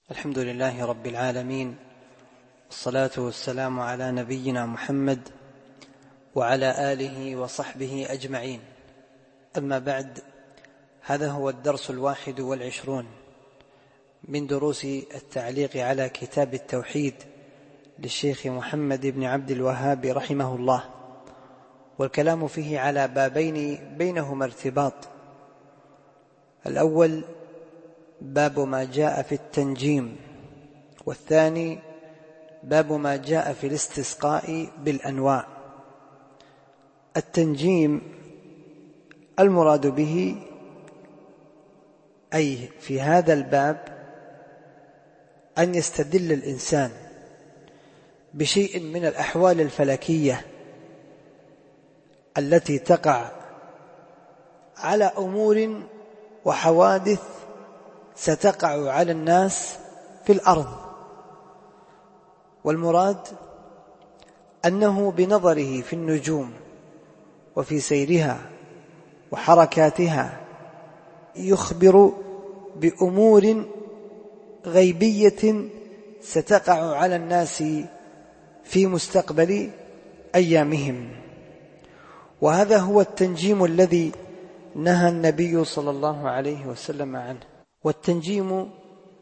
الحمد لله رب العالمين، والصلاة والسلام على نبينا محمد وعلى آله وصحبه أجمعين. أما بعد، هذا هو الدرس 21 من دروس التعليق على كتاب التوحيد للشيخ محمد بن عبد الوهاب رحمه الله، والكلام فيه على بابين بينهما ارتباط. الأول باب ما جاء في التنجيم، والثاني باب ما جاء في الاستسقاء بالأنواع. التنجيم المراد به أي في هذا الباب أن يستدل الإنسان بشيء من الأحوال الفلكية التي تقع على أمور وحوادث ستقع على الناس في الأرض، والمراد أنه بنظره في النجوم وفي سيرها وحركاتها يخبر بأمور غيبية ستقع على الناس في مستقبل أيامهم. وهذا هو التنجيم الذي نهى النبي صلى الله عليه وسلم عنه. والتنجيم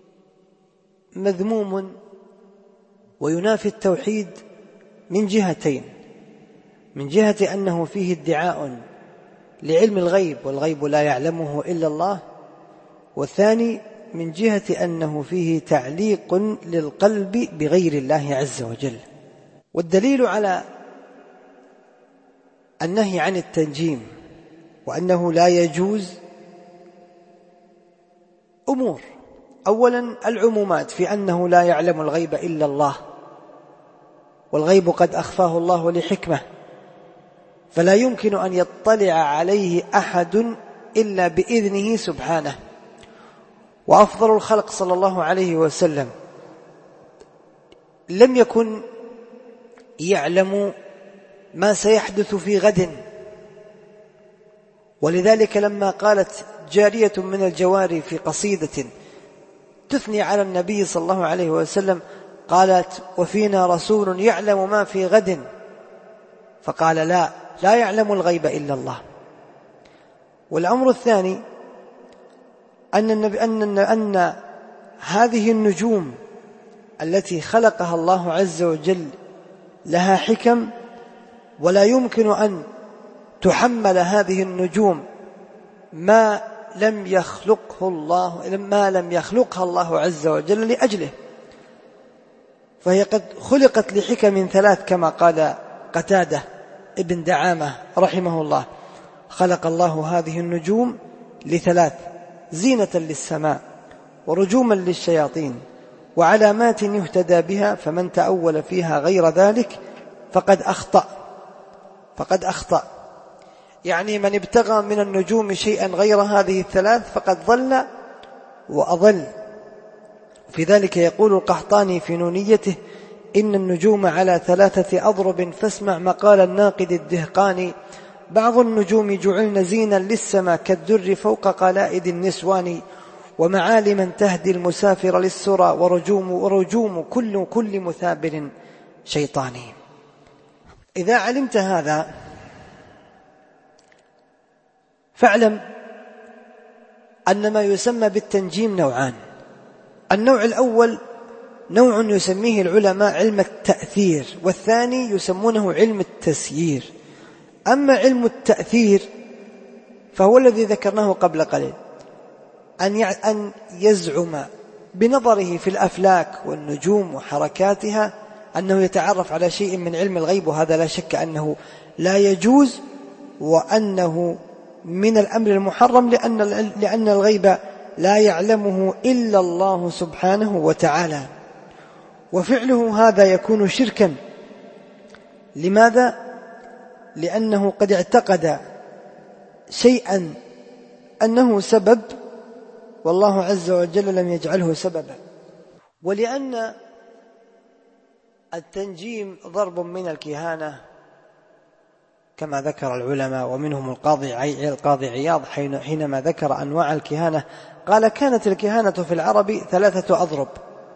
مذموم وينافي التوحيد من جهتين: من جهة أنه فيه ادعاء لعلم الغيب والغيب لا يعلمه إلا الله، والثاني من جهة أنه فيه تعليق للقلب بغير الله عز وجل. والدليل على النهي عن التنجيم وأنه لا يجوز أمور: أولا العمومات في أنه لا يعلم الغيب إلا الله، والغيب قد أخفاه الله لحكمة، فلا يمكن أن يطلع عليه أحد إلا بإذنه سبحانه. وأفضل الخلق صلى الله عليه وسلم لم يكن يعلم ما سيحدث في غد، ولذلك لما قالت جارية من الجواري في قصيدة تثني على النبي صلى الله عليه وسلم، قالت: وفينا رسول يعلم ما في غد، فقال: لا يعلم الغيب إلا الله. والأمر الثاني أن هذه النجوم التي خلقها الله عز وجل لها حكم، ولا يمكن أن تحمل هذه النجوم ما لم يخلقها الله عز وجل لأجله، فهي قد خلقت لحكم ثلاث كما قال قتادة ابن دعامة رحمه الله: خلق الله هذه النجوم لثلاث: زينة للسماء، ورجوما للشياطين، وعلامات يهتدى بها، فمن تأول فيها غير ذلك فقد أخطأ. يعني من ابتغى من النجوم شيئا غير هذه الثلاث فقد ضل وأضل. في ذلك يقول القحطاني في نونيته: إن النجوم على 3 أضرب، فاسمع مقال الناقد الدهقاني: بعض النجوم جعلن زينا للسماء كالدر فوق قلائد النسوان، ومعالما تهدي المسافر للسرى، ورجوم كل مثابر شيطاني. إذا علمت هذا فاعلم أن ما يسمى بالتنجيم نوعان: النوع الأول نوع يسميه العلماء علم التأثير، والثاني يسمونه علم التسيير. أما علم التأثير فهو الذي ذكرناه قبل قليل، أن يزعم بنظره في الأفلاك والنجوم وحركاتها أنه يتعرف على شيء من علم الغيب، وهذا لا شك أنه لا يجوز، وأنه من الأمر المحرم، لأن الغيب لا يعلمه إلا الله سبحانه وتعالى. وفعله هذا يكون شركا. لماذا؟ لأنه قد اعتقد شيئا أنه سبب والله عز وجل لم يجعله سببا. ولأن التنجيم ضرب من الكهانة كما ذكر العلماء، ومنهم القاضي عياض حينما ذكر أنواع الكهانة قال: كانت الكهانة في العرب 3 أضرب: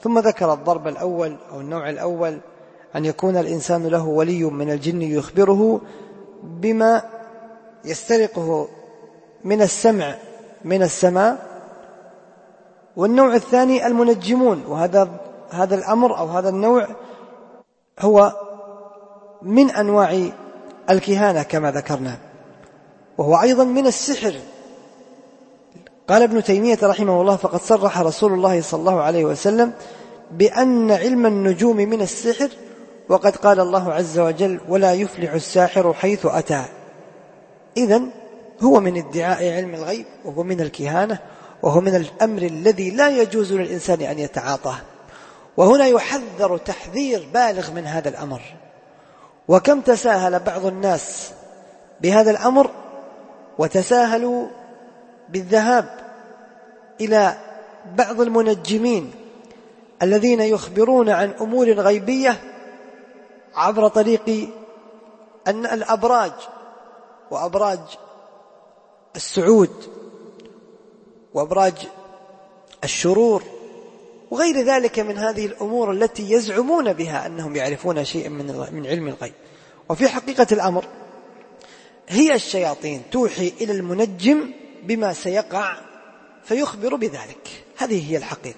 ثم ذكر الضرب الأول أو النوع الأول أن يكون الإنسان له ولي من الجن يخبره بما يسترقه من السمع من السماء. والنوع الثاني المنجمون، وهذا الأمر أو هذا النوع هو من أنواع الكهانة كما ذكرنا، وهو أيضا من السحر. قال ابن تيمية رحمه الله: فقد صرح رسول الله صلى الله عليه وسلم بأن علم النجوم من السحر، وقد قال الله عز وجل: ولا يفلح الساحر حيث أتى. إذن هو من ادعاء علم الغيب، وهو من الكهانة، وهو من الأمر الذي لا يجوز للإنسان أن يتعاطاه. وهنا يحذر تحذير بالغ من هذا الأمر. وكم تساهل بعض الناس بهذا الأمر، وتساهلوا بالذهاب إلى بعض المنجمين الذين يخبرون عن أمور غيبية عبر طريق الأبراج وأبراج السعود وأبراج الشرور وغير ذلك من هذه الأمور التي يزعمون بها أنهم يعرفون شيئا من علم الغيب. وفي حقيقة الأمر هي الشياطين توحي إلى المنجم بما سيقع فيخبر بذلك. هذه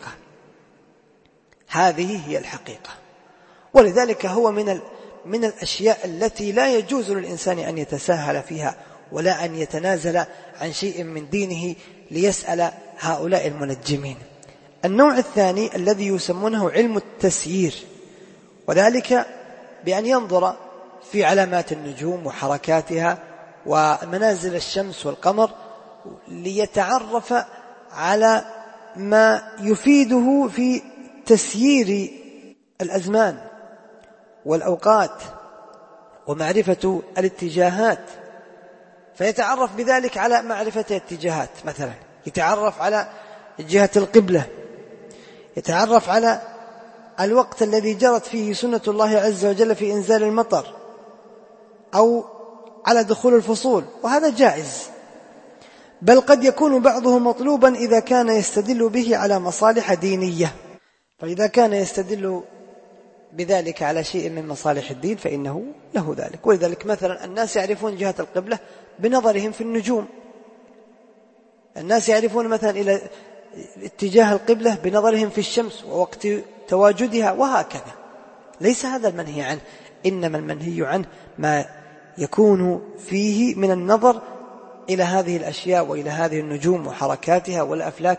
هي الحقيقة. ولذلك هو من الأشياء التي لا يجوز للإنسان أن يتساهل فيها ولا أن يتنازل عن شيء من دينه ليسأل هؤلاء المنجمين. النوع الثاني الذي يسمونه علم التسيير، وذلك بأن ينظر في علامات النجوم وحركاتها ومنازل الشمس والقمر ليتعرف على ما يفيده في تسيير الأزمان والأوقات ومعرفة الاتجاهات، فيتعرف بذلك على معرفة الاتجاهات. مثلا يتعرف على جهة القبلة، يتعرف على الوقت الذي جرت فيه سنة الله عز وجل في إنزال المطر أو على دخول الفصول، وهذا جائز. بل قد يكون بعضه مطلوبا إذا كان يستدل به على مصالح دينية، فإذا كان يستدل بذلك على شيء من مصالح الدين فإنه له ذلك. ولذلك مثلا الناس يعرفون جهة القبلة بنظرهم في النجوم، الناس يعرفون مثلا إلى اتجاه القبلة بنظرهم في الشمس ووقت تواجدها، وهكذا. ليس هذا المنهي عنه، إنما المنهي عنه ما يكون فيه من النظر إلى هذه الأشياء وإلى هذه النجوم وحركاتها والأفلاك،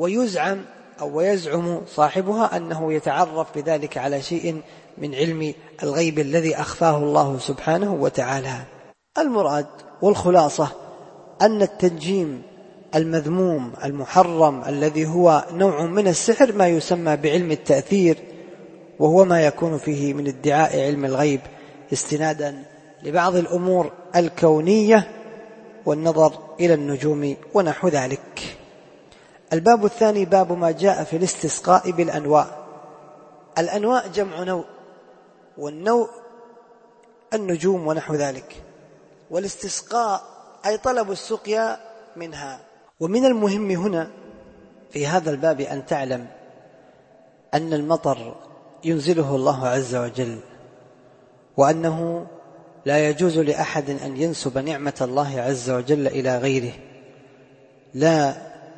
ويزعم صاحبها أنه يتعرف بذلك على شيء من علم الغيب الذي أخفاه الله سبحانه وتعالى. المراد والخلاصة أن التنجيم المذموم المحرم الذي هو نوع من السحر ما يسمى بعلم التأثير، وهو ما يكون فيه من ادعاء علم الغيب استنادا لبعض الأمور الكونية والنظر إلى النجوم ونحو ذلك. الباب الثاني باب ما جاء في الاستسقاء بالأنواء. الأنواء جمع نوء، والنوء النجوم ونحو ذلك، والاستسقاء أي طلب السقيا منها. ومن المهم هنا في هذا الباب أن تعلم أن المطر ينزله الله عز وجل، وأنه لا يجوز لأحد أن ينسب نعمة الله عز وجل إلى غيره، لا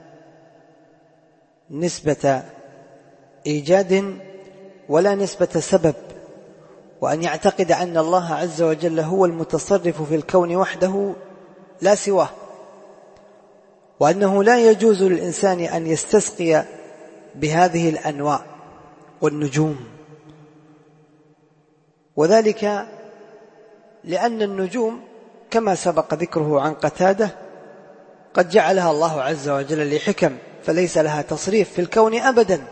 نسبة إيجاد ولا نسبة سبب، وأن يعتقد أن الله عز وجل هو المتصرف في الكون وحده لا سواه، وأنه لا يجوز للإنسان أن يستسقي بهذه الأنواع والنجوم، وذلك لأن النجوم كما سبق ذكره عن قتادة قد جعلها الله عز وجل لحكم، فليس لها تصريف في الكون أبدا.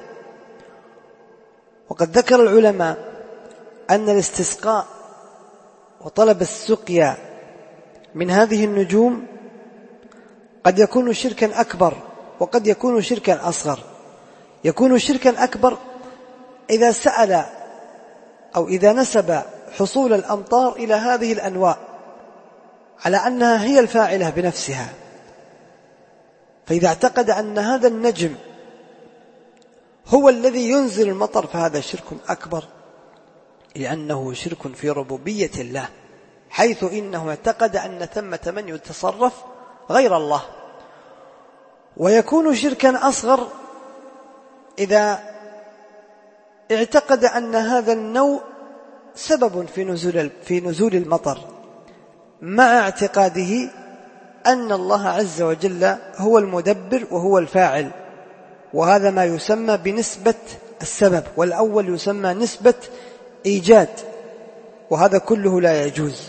وقد ذكر العلماء أن الاستسقاء وطلب السقيا من هذه النجوم قد يكون شركا أكبر وقد يكون شركا أصغر. يكون شركا أكبر إذا سأل أو إذا نسب حصول الأمطار إلى هذه الأنواع على أنها هي الفاعلة بنفسها، فإذا اعتقد أن هذا النجم هو الذي ينزل المطر فهذا شرك أكبر، لأنه شرك في ربوبية الله، حيث إنه اعتقد أن ثمة من يتصرف غير الله. ويكون شركا أصغر إذا اعتقد أن هذا النوع سبب في نزول المطر، مع اعتقاده أن الله عز وجل هو المدبر وهو الفاعل، وهذا ما يسمى بنسبة السبب، والأول يسمى نسبة إيجاد، وهذا كله لا يجوز.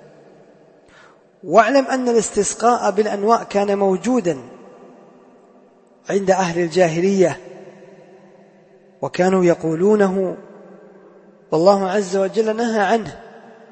واعلم أن الاستسقاء بالأنواء كان موجودا عند أهل الجاهلية، وكانوا يقولونه، والله عز وجل نهى عنه،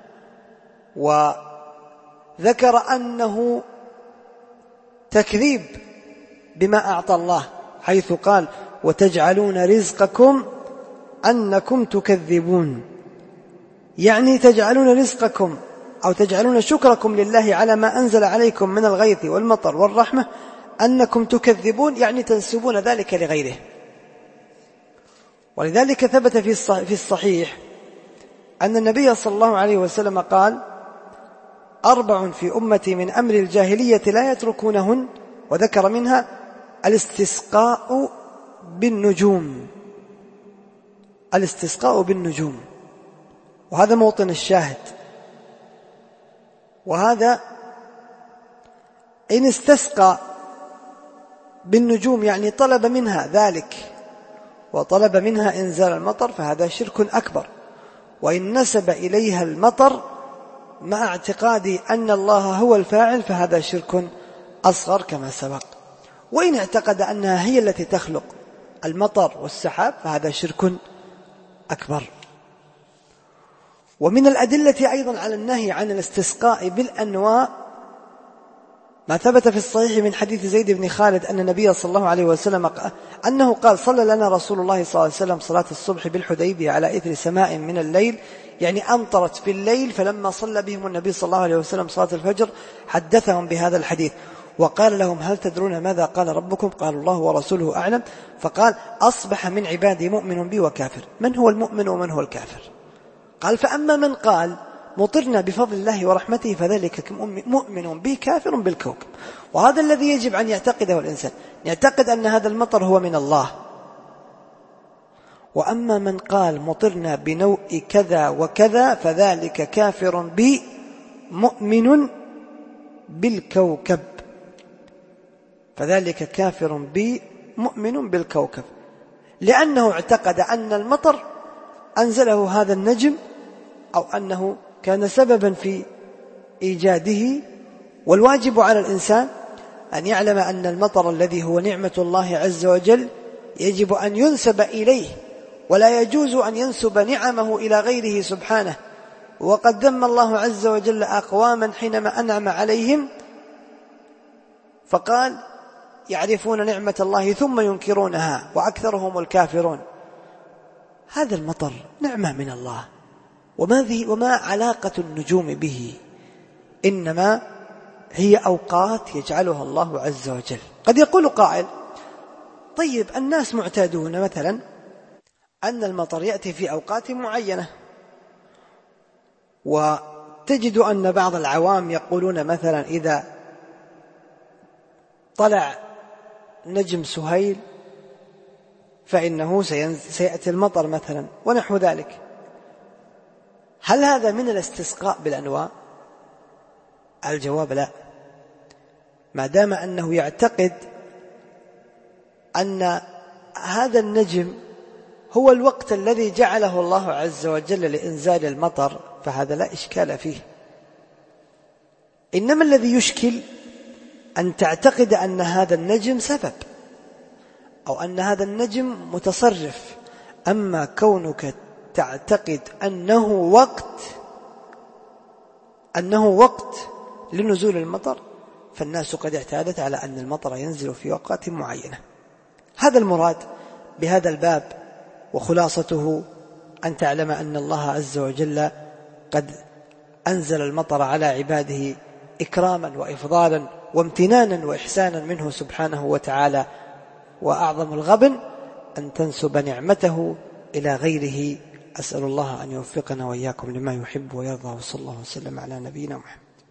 وذكر أنه تكذيب بما أعطى الله، حيث قال وتجعلون رزقكم أنكم تكذبون، يعني تجعلون رزقكم أو تجعلون شكركم لله على ما أنزل عليكم من الغيث والمطر والرحمة أنكم تكذبون، يعني تنسبون ذلك لغيره. ولذلك ثبت في الصحيح أن النبي صلى الله عليه وسلم قال 4 في أمتي من أمر الجاهلية لا يتركونهن، وذكر منها الاستسقاء بالنجوم. الاستسقاء بالنجوم، وهذا موطن الشاهد. وهذا إن استسقى بالنجوم يعني طلب منها ذلك وطلب منها إنزال المطر، فهذا شرك أكبر. وإن نسب إليها المطر مع اعتقاد أن الله هو الفاعل فهذا شرك أصغر كما سبق. وإن اعتقد أنها هي التي تخلق المطر والسحاب فهذا شرك أكبر. ومن الأدلة أيضا على النهي عن الاستسقاء بالأنواء ما ثبت في الصحيح من حديث زيد بن خالد أن النبي صلى الله عليه وسلم أنه قال صلى لنا رسول الله صلى الله عليه وسلم صلاة الصبح بالحديبية على إثر سماء من الليل، يعني أمطرت في الليل، فلما صلى بهم النبي صلى الله عليه وسلم صلاة الفجر حدثهم بهذا الحديث وقال لهم هل تدرون ماذا قال ربكم؟ قالوا الله ورسوله أعلم. فقال أصبح من عبادي مؤمن بي وكافر. من هو المؤمن ومن هو الكافر؟ قال فأما من قال مطرنا بفضل الله ورحمته فذلك مؤمن به كافر بالكوكب. وهذا الذي يجب أن يعتقده الإنسان، يعتقد أن هذا المطر هو من الله. وأما من قال مطرنا بنوء كذا وكذا فذلك كافر بي مؤمن بالكوكب، فذلك كافر بي مؤمن بالكوكب، لأنه اعتقد أن المطر أنزله هذا النجم أو أنه كان سببا في إيجاده. والواجب على الإنسان أن يعلم أن المطر الذي هو نعمة الله عز وجل يجب أن ينسب إليه، ولا يجوز أن ينسب نعمه إلى غيره سبحانه. وقد ذم الله عز وجل أقواما حينما أنعم عليهم فقال يعرفون نعمة الله ثم ينكرونها وأكثرهم الكافرون. هذا المطر نعمة من الله، وما علاقة النجوم به؟ إنما هي أوقات يجعلها الله عز وجل. قد يقول قائل طيب الناس معتادون مثلا أن المطر يأتي في أوقات معينة، وتجد أن بعض العوام يقولون مثلا إذا طلع نجم سهيل فإنه سيأتي المطر مثلا ونحو ذلك. هل هذا من الاستسقاء بالأنواء؟ الجواب لا، ما دام أنه يعتقد أن هذا النجم هو الوقت الذي جعله الله عز وجل لإنزال المطر فهذا لا إشكال فيه. إنما الذي يشكل أن تعتقد أن هذا النجم سبب أو أن هذا النجم متصرف. أما كونك تعتقد أنه وقت لنزول المطر فالناس قد اعتادت على أن المطر ينزل في أوقات معينة. هذا المراد بهذا الباب، وخلاصته أن تعلم أن الله عز وجل قد أنزل المطر على عباده إكراما وإفضالا وامتنانا وإحسانا منه سبحانه وتعالى. وأعظم الغبن أن تنسب نعمته إلى غيره. أسأل الله أن يوفقنا وإياكم لما يحب ويرضى، وصلى الله وسلم على نبينا محمد.